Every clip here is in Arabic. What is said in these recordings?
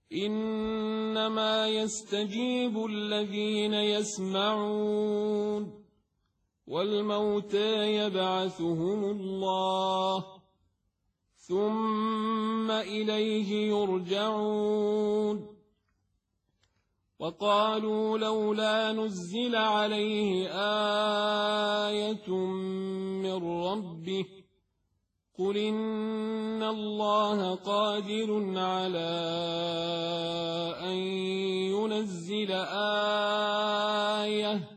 إنما يستجيب الذين يسمعون والموتى يبعثهم الله ثم إليه يرجعون وقالوا لولا نزل عليه آية من ربه قل إن الله قادر على أن ينزل آية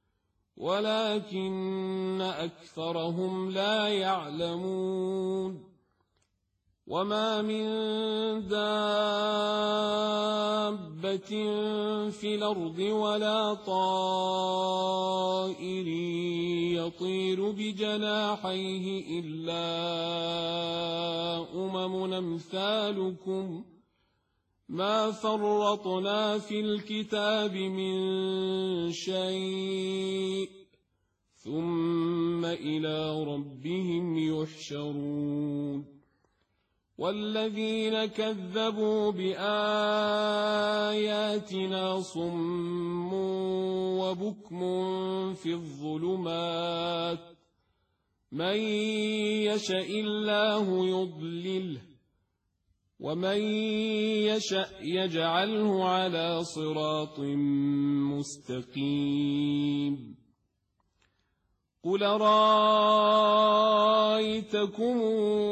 ولكن أكثرهم لا يعلمون وما من دابة في الأرض ولا طائر يطير بجناحيه إلا أمثالكم ما فرطنا في الكتاب من شيء ثم إلى ربهم يحشرون والذين كذبوا بآياتنا صم وبكم في الظلمات من يشاء الله يضلله ومن يشأ يجعله على صراط مستقيم قل رأيتكم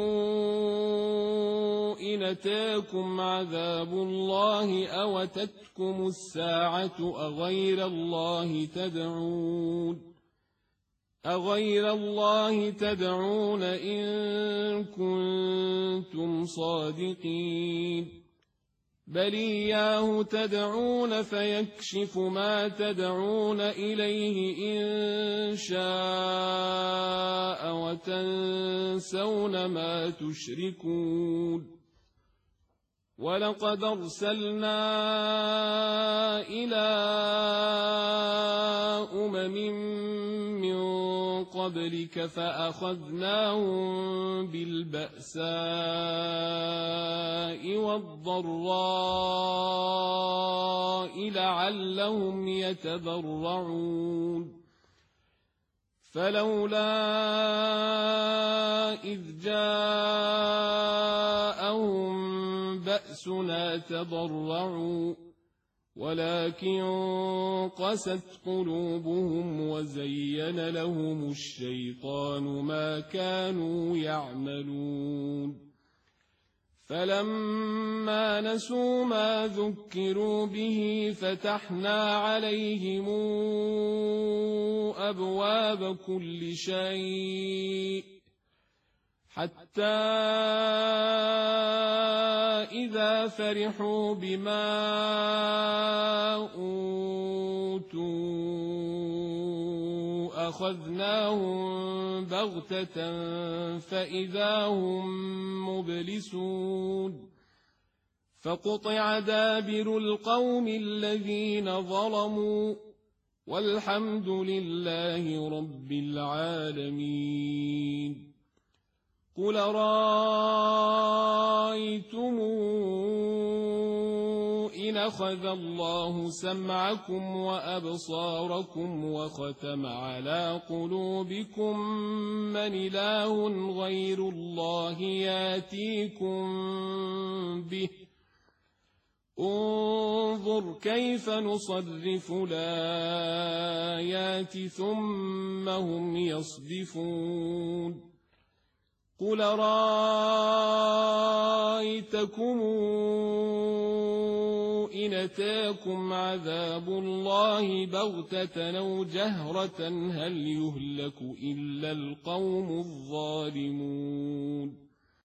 إن أتاكم عذاب الله أو أتتكم الساعة أغير الله تدعون إن كنتم صادقين بل إياه تدعون فيكشف ما تدعون إليه إن شاء وتنسون ما تشركون ولقد أرسلنا إلى من قبلك فأخذناهم بالبأساء والضراء لعلهم يتضرعون فلولا إذ جاءهم بأسنا تضرعوا ولكن قست قلوبهم وزين لهم الشيطان ما كانوا يعملون فلما نسوا ما ذكروا به فتحنا عليهم أبواب كل شيء حتى إذا فرحوا بما أوتوا أخذناهم بغتة فإذا هم مبلسون فقطع دابر القوم الذين ظلموا والحمد لله رب العالمين قل رأيتم إن أخذ الله سمعكم وأبصاركم وختم على قلوبكم من إله غير الله ياتيكم به انظر كيف نصرف الآيات ثم هم يصدفون قل رأيتكم إن أتاكم عذاب الله بغتة أو جهرة هل يهلك إلا القوم الظالمون